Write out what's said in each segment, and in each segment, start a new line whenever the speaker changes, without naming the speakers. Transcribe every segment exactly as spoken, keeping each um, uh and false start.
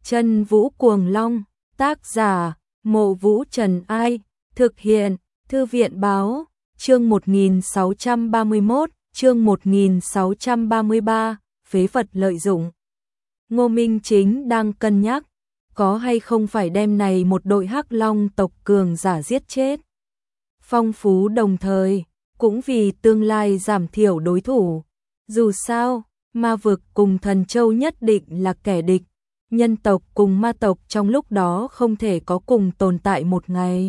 Chân Vũ Cuồng Long, tác giả, Mộ Vũ Trần Ai, thực hiện, Thư viện Báo, chương một nghìn sáu trăm ba mươi mốt, chương một nghìn sáu trăm ba mươi ba, phế vật lợi dụng. Ngô Minh Chính đang cân nhắc, có hay không phải đem này một đội Hắc Long tộc cường giả giết chết. Phong phú đồng thời, cũng vì tương lai giảm thiểu đối thủ. Dù sao, ma vực cùng thần châu nhất định là kẻ địch, nhân tộc cùng ma tộc trong lúc đó không thể có cùng tồn tại một ngày.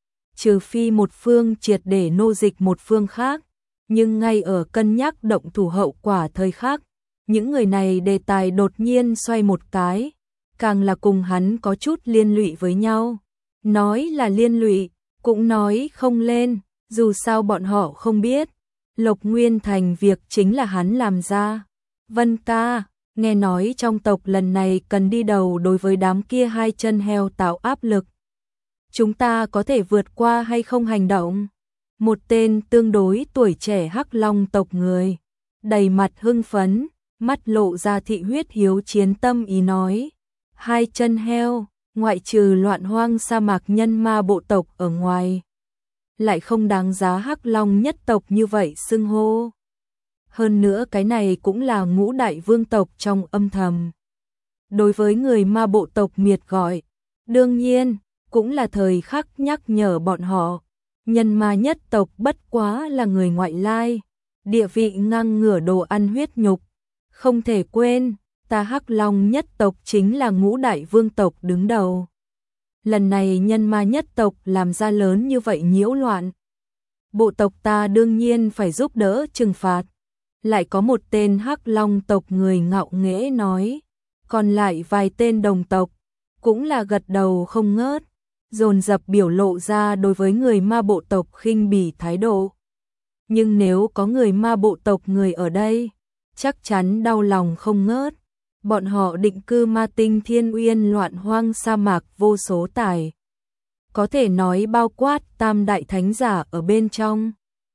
Trừ phi một phương triệt để nô dịch một phương khác, nhưng ngay ở cân nhắc động thủ hậu quả thời khắc, những người này đề tài đột nhiên xoay một cái, càng là cùng hắn có chút liên lụy với nhau. Nói là liên lụy, cũng nói không lên, dù sao bọn họ không biết. Lộc Nguyên Thành việc chính là hắn làm ra. Vân ca, nghe nói trong tộc lần này cần đi đầu đối với đám kia hai chân heo tạo áp lực. Chúng ta có thể vượt qua hay không hành động? Một tên tương đối tuổi trẻ Hắc Long tộc người, đầy mặt hưng phấn, mắt lộ ra thị huyết hiếu chiến tâm ý nói. Hai chân heo, ngoại trừ loạn hoang sa mạc nhân ma bộ tộc ở ngoài, lại không đáng giá Hắc Long nhất tộc như vậy xưng hô. Hơn nữa cái này cũng là ngũ đại vương tộc trong âm thầm. Đối với người ma bộ tộc miệt gọi, đương nhiên, cũng là thời khắc nhắc nhở bọn họ, nhân ma nhất tộc bất quá là người ngoại lai, địa vị ngang ngửa đồ ăn huyết nhục. Không thể quên, ta Hắc Long nhất tộc chính là ngũ đại vương tộc đứng đầu. Lần này nhân ma nhất tộc làm ra lớn như vậy nhiễu loạn, bộ tộc ta đương nhiên phải giúp đỡ trừng phạt. Lại có một tên Hắc Long tộc người ngạo nghễ nói, còn lại vài tên đồng tộc cũng là gật đầu không ngớt, dồn dập biểu lộ ra đối với người ma bộ tộc khinh bỉ thái độ. Nhưng nếu có người ma bộ tộc người ở đây, chắc chắn đau lòng không ngớt. Bọn họ định cư ma tinh thiên uyên loạn hoang sa mạc vô số tài, có thể nói bao quát tam đại thánh giả ở bên trong,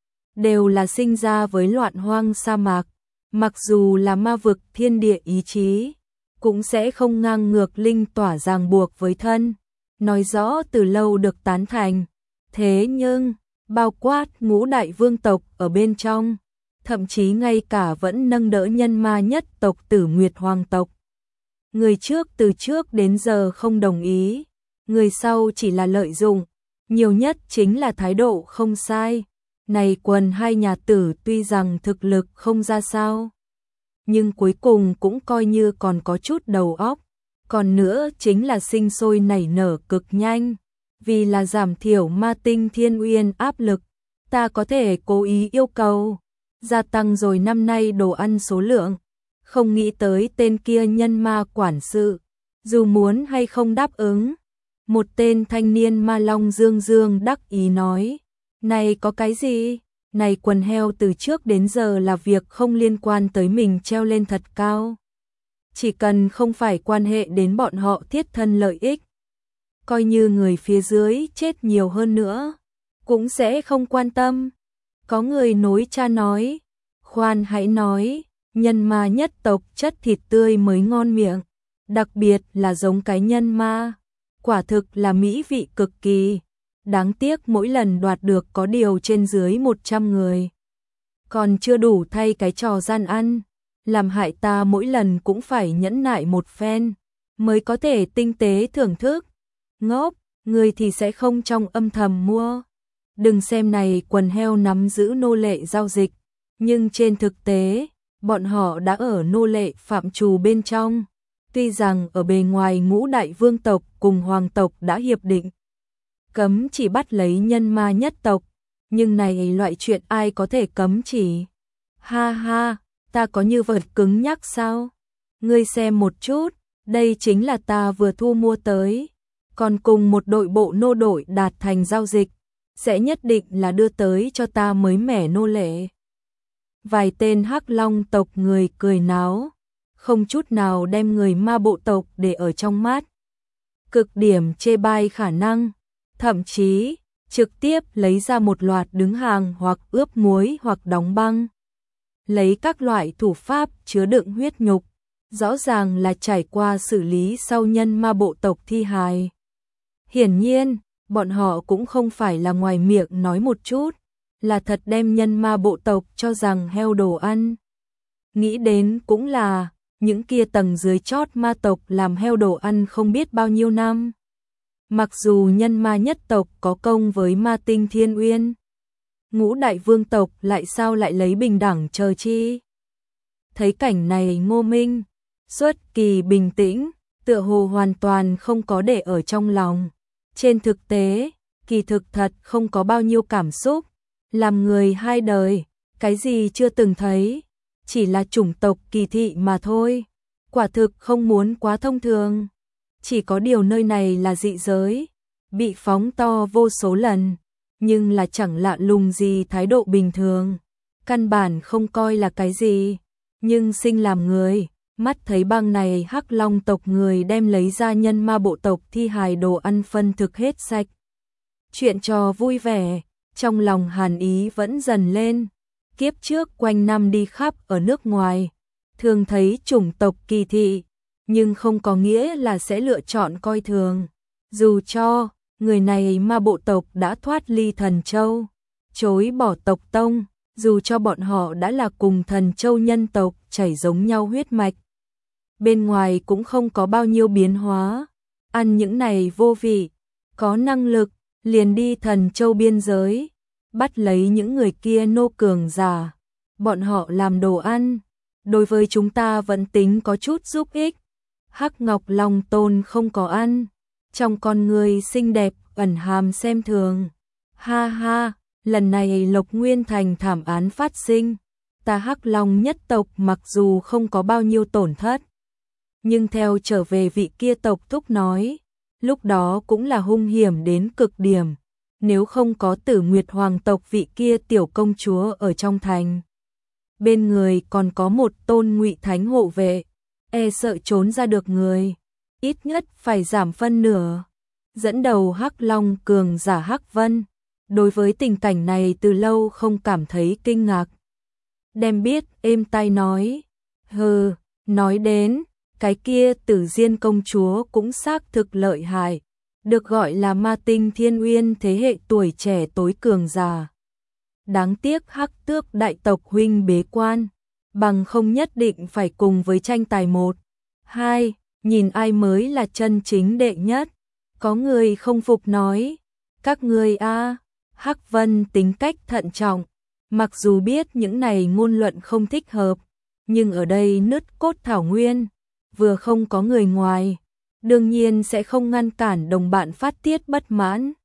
đều là sinh ra với loạn hoang sa mạc. Mặc dù là ma vực thiên địa ý chí, cũng sẽ không ngang ngược linh tỏa ràng buộc với thân, nói rõ từ lâu được tán thành. Thế nhưng, bao quát ngũ đại vương tộc ở bên trong, thậm chí ngay cả vẫn nâng đỡ nhân ma nhất tộc Tử Nguyệt Hoàng tộc. Người trước từ trước đến giờ không đồng ý, người sau chỉ là lợi dụng, nhiều nhất chính là thái độ không sai. Này quần hai nhà tử tuy rằng thực lực không ra sao, nhưng cuối cùng cũng coi như còn có chút đầu óc. Còn nữa chính là sinh sôi nảy nở cực nhanh, vì là giảm thiểu ma tinh thiên uyên áp lực, ta có thể cố ý yêu cầu gia tăng rồi năm nay đồ ăn số lượng. Không nghĩ tới tên kia nhân ma quản sự, dù muốn hay không đáp ứng. Một tên thanh niên ma long dương dương đắc ý nói, này có cái gì? Này quần heo từ trước đến giờ là việc không liên quan tới mình treo lên thật cao. Chỉ cần không phải quan hệ đến bọn họ thiết thân lợi ích, coi như người phía dưới chết nhiều hơn nữa, cũng sẽ không quan tâm. Có người nối cha nói, khoan hãy nói, nhân ma nhất tộc chất thịt tươi mới ngon miệng, đặc biệt là giống cái nhân ma, quả thực là mỹ vị cực kỳ. Đáng tiếc mỗi lần đoạt được có điều trên dưới một trăm người, còn chưa đủ thay cái trò gian ăn, làm hại ta mỗi lần cũng phải nhẫn nại một phen, mới có thể tinh tế thưởng thức. Ngốc, người thì sẽ không trong âm thầm mua. Đừng xem này quần heo nắm giữ nô lệ giao dịch, nhưng trên thực tế, bọn họ đã ở nô lệ phạm trù bên trong. Tuy rằng ở bề ngoài ngũ đại vương tộc cùng hoàng tộc đã hiệp định cấm chỉ bắt lấy nhân ma nhất tộc, nhưng này loại chuyện ai có thể cấm chỉ? Ha ha, ta có như vật cứng nhắc sao? Ngươi xem một chút, đây chính là ta vừa thu mua tới, còn cùng một đội bộ nô đội đạt thành giao dịch, sẽ nhất định là đưa tới cho ta mới mẻ nô lệ. Vài tên Hắc Long tộc người cười náo, không chút nào đem người ma bộ tộc để ở trong mắt, cực điểm chê bai khả năng. Thậm chí, trực tiếp lấy ra một loạt đứng hàng hoặc ướp muối hoặc đóng băng. Lấy các loại thủ pháp chứa đựng huyết nhục, rõ ràng là trải qua xử lý sau nhân ma bộ tộc thi hài. Hiển nhiên, bọn họ cũng không phải là ngoài miệng nói một chút, là thật đem nhân ma bộ tộc cho rằng heo đồ ăn. Nghĩ đến cũng là, những kia tầng dưới chót ma tộc làm heo đồ ăn không biết bao nhiêu năm. Mặc dù nhân ma nhất tộc có công với ma tinh Thiên Uyên, ngũ đại vương tộc lại sao lại lấy bình đẳng chờ chi. Thấy cảnh này Ngô Minh, xuất kỳ bình tĩnh, tựa hồ hoàn toàn không có để ở trong lòng. Trên thực tế, kỳ thực thật không có bao nhiêu cảm xúc, làm người hai đời, cái gì chưa từng thấy, chỉ là chủng tộc kỳ thị mà thôi, quả thực không muốn quá thông thường. Chỉ có điều nơi này là dị giới, bị phóng to vô số lần, nhưng là chẳng lạ lùng gì thái độ bình thường, căn bản không coi là cái gì, nhưng sinh làm người, mắt thấy bang này Hắc Long tộc người đem lấy ra nhân ma bộ tộc thi hài đồ ăn phân thực hết sạch. Chuyện trò vui vẻ, trong lòng hàn ý vẫn dần lên, kiếp trước quanh năm đi khắp ở nước ngoài, thường thấy chủng tộc kỳ thị, nhưng không có nghĩa là sẽ lựa chọn coi thường. Dù cho, người này ma bộ tộc đã thoát ly Thần Châu, chối bỏ tộc tông, dù cho bọn họ đã là cùng Thần Châu nhân tộc chảy giống nhau huyết mạch. Bên ngoài cũng không có bao nhiêu biến hóa, ăn những này vô vị, có năng lực, liền đi Thần Châu biên giới, bắt lấy những người kia nô cường giả, bọn họ làm đồ ăn, đối với chúng ta vẫn tính có chút giúp ích. Hắc Ngọc Long Tôn không có ăn, trong con người xinh đẹp ẩn hàm xem thường. Ha ha, lần này Lộc Nguyên Thành thảm án phát sinh, ta Hắc Long nhất tộc mặc dù không có bao nhiêu tổn thất, nhưng theo trở về vị kia tộc thúc nói, lúc đó cũng là hung hiểm đến cực điểm, nếu không có Tử Nguyệt Hoàng tộc vị kia tiểu công chúa ở trong thành. Bên người còn có một tôn ngụy thánh hộ vệ, e sợ trốn ra được người, ít nhất phải giảm phân nửa. Dẫn đầu Hắc Long cường giả Hắc Vân, đối với tình cảnh này từ lâu không cảm thấy kinh ngạc. Đem biết êm tai nói, hừ, nói đến, cái kia Tử Diên công chúa cũng xác thực lợi hại, được gọi là ma tinh Thiên Uyên thế hệ tuổi trẻ tối cường giả. Đáng tiếc Hắc Tước đại tộc huynh bế quan, bằng không nhất định phải cùng với tranh tài một, hai, nhìn ai mới là chân chính đệ nhất. Có người không phục nói, các ngươi a, Hắc Vân tính cách thận trọng, mặc dù biết những này ngôn luận không thích hợp, nhưng ở đây nứt cốt thảo nguyên, vừa không có người ngoài, đương nhiên sẽ không ngăn cản đồng bạn phát tiết bất mãn.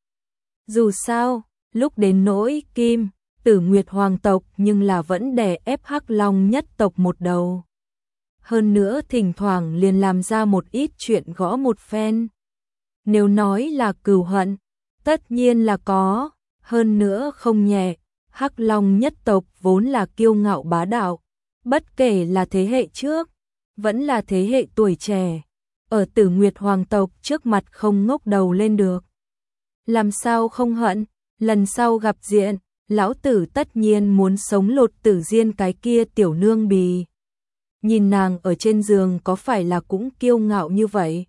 Dù sao, lúc đến nỗi Kim, Tử Nguyệt Hoàng tộc nhưng là vẫn đè ép Hắc Long nhất tộc một đầu. Hơn nữa thỉnh thoảng liền làm ra một ít chuyện gõ một phen. Nếu nói là cừu hận, tất nhiên là có, hơn nữa không nhẹ, Hắc Long nhất tộc vốn là kiêu ngạo bá đạo, bất kể là thế hệ trước, vẫn là thế hệ tuổi trẻ, ở Tử Nguyệt Hoàng tộc trước mặt không ngóc đầu lên được. Làm sao không hận, lần sau gặp diện, lão tử tất nhiên muốn sống lột Tử Diên cái kia tiểu nương bì. Nhìn nàng ở trên giường có phải là cũng kiêu ngạo như vậy?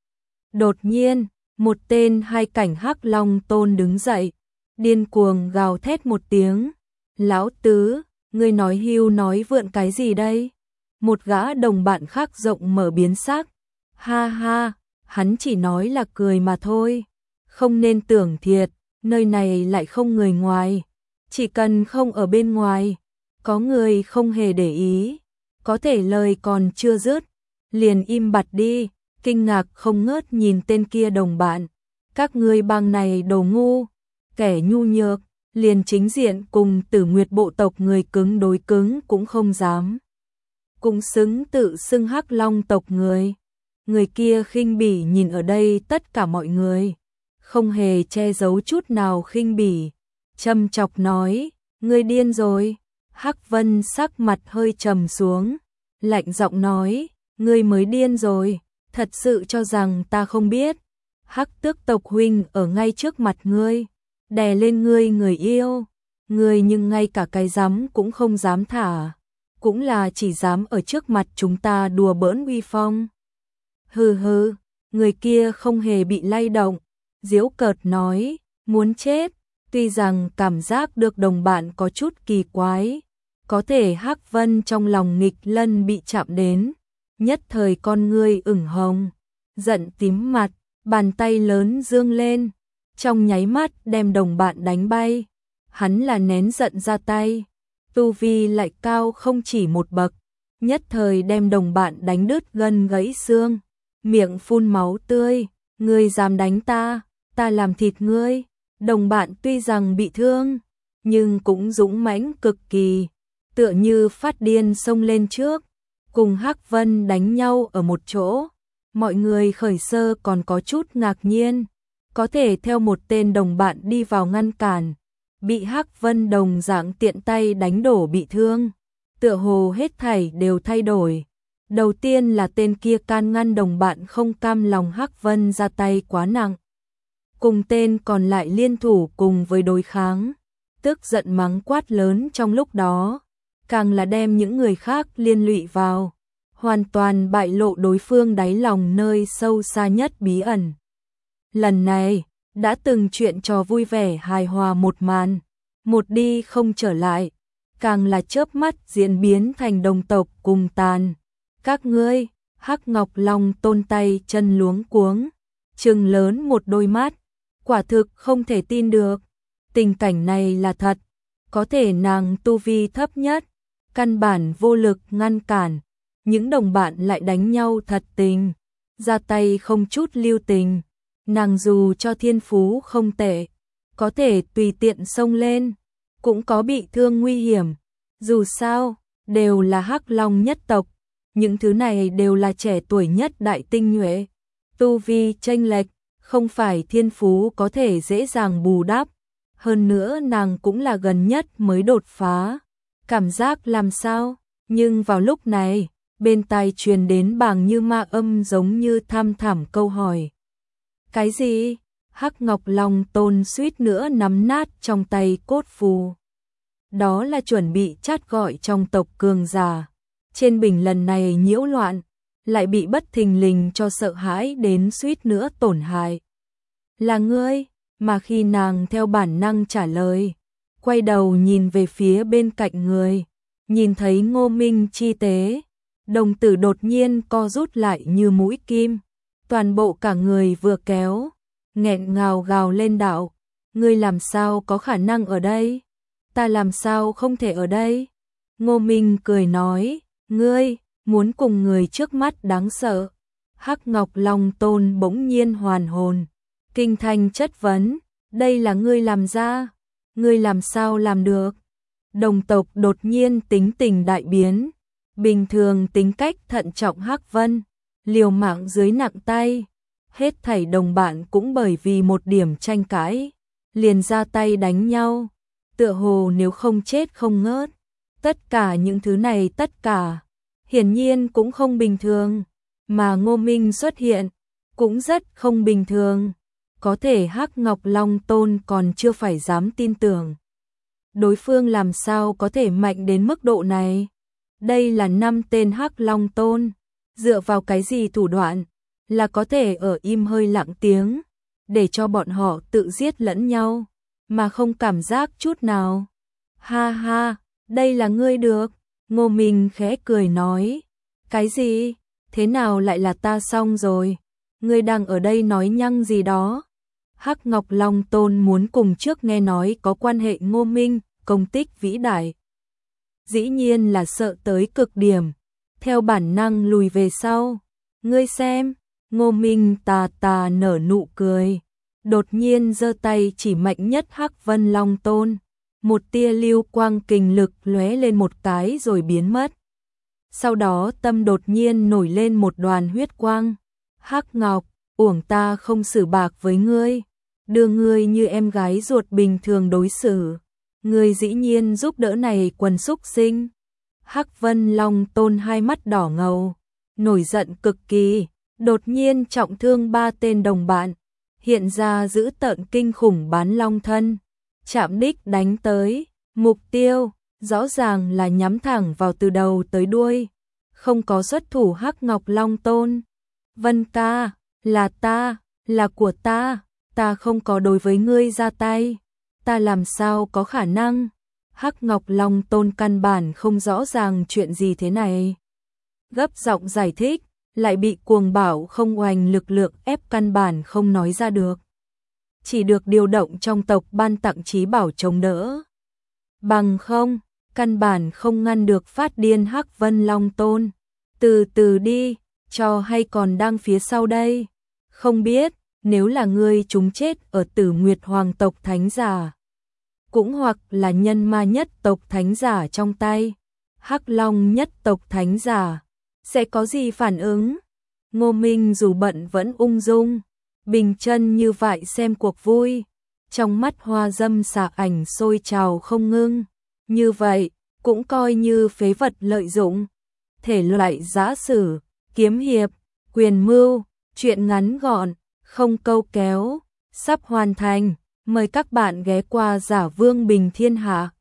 Đột nhiên, một tên hai cảnh Hắc Long Tôn đứng dậy, điên cuồng gào thét một tiếng. Lão tứ, ngươi nói hưu nói vượn cái gì đây? Một gã đồng bạn khác rộng mở biến sắc. Ha ha, hắn chỉ nói là cười mà thôi. Không nên tưởng thiệt, nơi này lại không người ngoài. Chỉ cần không ở bên ngoài, có người không hề để ý. Có thể lời còn chưa dứt, liền im bặt đi, kinh ngạc không ngớt nhìn tên kia đồng bạn. Các ngươi bang này đồ ngu, kẻ nhu nhược, liền chính diện cùng Tử Nguyệt bộ tộc người cứng đối cứng cũng không dám. Cũng xứng tự xưng Hắc Long tộc người. Người kia khinh bỉ nhìn ở đây tất cả mọi người, không hề che giấu chút nào khinh bỉ, châm chọc nói, ngươi điên rồi. Hắc Vân sắc mặt hơi trầm xuống, lạnh giọng nói, ngươi mới điên rồi, thật sự cho rằng ta không biết. Hắc Tước tộc huynh ở ngay trước mặt ngươi, đè lên ngươi người yêu, ngươi nhưng ngay cả cái dám cũng không dám thả. cũng là chỉ dám ở trước mặt chúng ta đùa bỡn uy phong. Hừ hừ, người kia không hề bị lay động, giễu cợt nói, muốn chết. Tuy rằng cảm giác được đồng bạn có chút kỳ quái, có thể Hắc Vân trong lòng nghịch lân bị chạm đến, nhất thời con ngươi ửng hồng, giận tím mặt, bàn tay lớn dương lên, trong nháy mắt đem đồng bạn đánh bay. Hắn là nén giận ra tay, tu vi lại cao không chỉ một bậc, nhất thời đem đồng bạn đánh đứt gân gãy xương, miệng phun máu tươi, ngươi dám đánh ta, ta làm thịt ngươi. Đồng bạn tuy rằng bị thương, nhưng cũng dũng mãnh cực kỳ, tựa như phát điên xông lên trước, cùng Hắc Vân đánh nhau ở một chỗ. Mọi người khởi sơ còn có chút ngạc nhiên, có thể theo một tên đồng bạn đi vào ngăn cản, bị Hắc Vân đồng dạng tiện tay đánh đổ bị thương, tựa hồ hết thảy đều thay đổi. Đầu tiên là tên kia can ngăn đồng bạn không cam lòng Hắc Vân ra tay quá nặng, cùng tên còn lại liên thủ cùng với đối kháng, tức giận mắng quát lớn trong lúc đó, càng là đem những người khác liên lụy vào, hoàn toàn bại lộ đối phương đáy lòng nơi sâu xa nhất bí ẩn. Lần này, đã từng chuyện trò vui vẻ hài hòa một màn, một đi không trở lại, càng là chớp mắt diễn biến thành đồng tộc cùng tàn. Các ngươi, Hắc Ngọc Long Tôn tay chân luống cuống, trừng lớn một đôi mắt, quả thực không thể tin được, tình cảnh này là thật, có thể nàng tu vi thấp nhất, căn bản vô lực ngăn cản, những đồng bạn lại đánh nhau thật tình, ra tay không chút lưu tình, nàng dù cho thiên phú không tệ, có thể tùy tiện xông lên, cũng có bị thương nguy hiểm, dù sao, đều là Hắc Long nhất tộc, những thứ này đều là trẻ tuổi nhất đại tinh nhuệ, tu vi chênh lệch, không phải thiên phú có thể dễ dàng bù đắp, hơn nữa nàng cũng là gần nhất mới đột phá, cảm giác làm sao, nhưng vào lúc này, bên tai truyền đến bàng như ma âm giống như tham thẳm câu hỏi. Cái gì? Hắc Ngọc Long Tôn suýt nữa nắm nát trong tay cốt phù. Đó là chuẩn bị chát gọi trong tộc cường giả. Trên bình lần này nhiễu loạn, lại bị bất thình lình cho sợ hãi đến suýt nữa tổn hại. Là ngươi, mà khi nàng theo bản năng trả lời, quay đầu nhìn về phía bên cạnh người, nhìn thấy Ngô Minh chi tế, đồng tử đột nhiên co rút lại như mũi kim, toàn bộ cả người vừa kéo, nghẹn ngào gào lên đạo, ngươi làm sao có khả năng ở đây? Ta làm sao không thể ở đây? Ngô Minh cười nói, ngươi, muốn cùng người trước mắt đáng sợ. Hắc Ngọc Long Tôn bỗng nhiên hoàn hồn, kinh thanh chất vấn, đây là ngươi làm ra, ngươi làm sao làm được? Đồng tộc đột nhiên tính tình đại biến, bình thường tính cách thận trọng Hắc Vân, liều mạng dưới nặng tay, hết thảy đồng bạn cũng bởi vì một điểm tranh cãi, liền ra tay đánh nhau, tựa hồ nếu không chết không ngớt. Tất cả những thứ này tất cả, hiển nhiên cũng không bình thường, mà Ngô Minh xuất hiện, cũng rất không bình thường, có thể Hắc Ngọc Long Tôn còn chưa phải dám tin tưởng. Đối phương làm sao có thể mạnh đến mức độ này? Đây là năm tên Hắc Long Tôn, dựa vào cái gì thủ đoạn, là có thể ở im hơi lặng tiếng, để cho bọn họ tự giết lẫn nhau, mà không cảm giác chút nào. Ha ha, đây là ngươi được, Ngô Minh khẽ cười nói. Cái gì? Thế nào lại là ta xong rồi? Ngươi đang ở đây nói nhăng gì đó? Hắc Ngọc Long Tôn muốn cùng trước nghe nói có quan hệ Ngô Minh, công tích vĩ đại. Dĩ nhiên là sợ tới cực điểm, theo bản năng lùi về sau. Ngươi xem, Ngô Minh tà tà nở nụ cười, đột nhiên giơ tay chỉ mạnh nhất Hắc Vân Long Tôn. Một tia lưu quang kình lực lóe lên một cái rồi biến mất. Sau đó tâm đột nhiên nổi lên một đoàn huyết quang. Hắc Ngọc, uổng ta không xử bạc với ngươi, đưa ngươi như em gái ruột bình thường đối xử. Ngươi dĩ nhiên giúp đỡ này quần súc sinh. Hắc Vân Long Tôn hai mắt đỏ ngầu, nổi giận cực kỳ, đột nhiên trọng thương ba tên đồng bạn, hiện ra giữ tợn kinh khủng bán long thân. Chạm đích đánh tới, mục tiêu, rõ ràng là nhắm thẳng vào từ đầu tới đuôi, không có xuất thủ Hắc Ngọc Long Tôn. Vân ca, là ta, là của ta, ta không có đối với ngươi ra tay, ta làm sao có khả năng. Hắc Ngọc Long Tôn căn bản không rõ ràng chuyện gì thế này. Gấp giọng giải thích, lại bị cuồng bảo không oanh lực lượng ép căn bản không nói ra được. Chỉ được điều động trong tộc ban tặng trí bảo chống đỡ. Bằng không, căn bản không ngăn được phát điên Hắc Vân Long Tôn. Từ từ đi, cho hay còn đang phía sau đây. Không biết, nếu là ngươi chúng chết ở Tử Nguyệt Hoàng tộc thánh giả, cũng hoặc là nhân ma nhất tộc thánh giả trong tay, Hắc Long nhất tộc thánh giả, sẽ có gì phản ứng? Ngô Minh dù bận vẫn ung dung, bình chân như vậy xem cuộc vui, trong mắt hoa dâm xạ ảnh sôi trào không ngưng, như vậy cũng coi như phế vật lợi dụng. Thể loại giã sử, kiếm hiệp, quyền mưu, truyện ngắn gọn, không câu kéo, sắp hoàn thành, mời các bạn ghé qua Giả Vương Bình Thiên Hạ.